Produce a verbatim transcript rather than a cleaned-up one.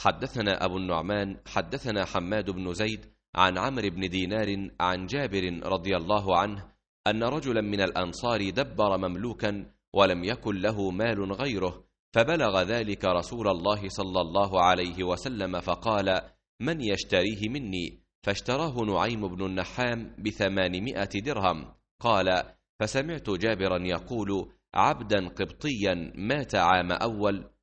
حدثنا أبو النعمان حدثنا حماد بن زيد عن عمرو بن دينار عن جابر رضي الله عنه أن رجلا من الأنصار دبر مملوكا ولم يكن له مال غيره، فبلغ ذلك رسول الله صلى الله عليه وسلم فقال: من يشتريه مني؟ فاشتراه نعيم بن النحام بثمانمائة درهم. قال: فسمعت جابرا يقول: عبدا قبطيا مات عام أول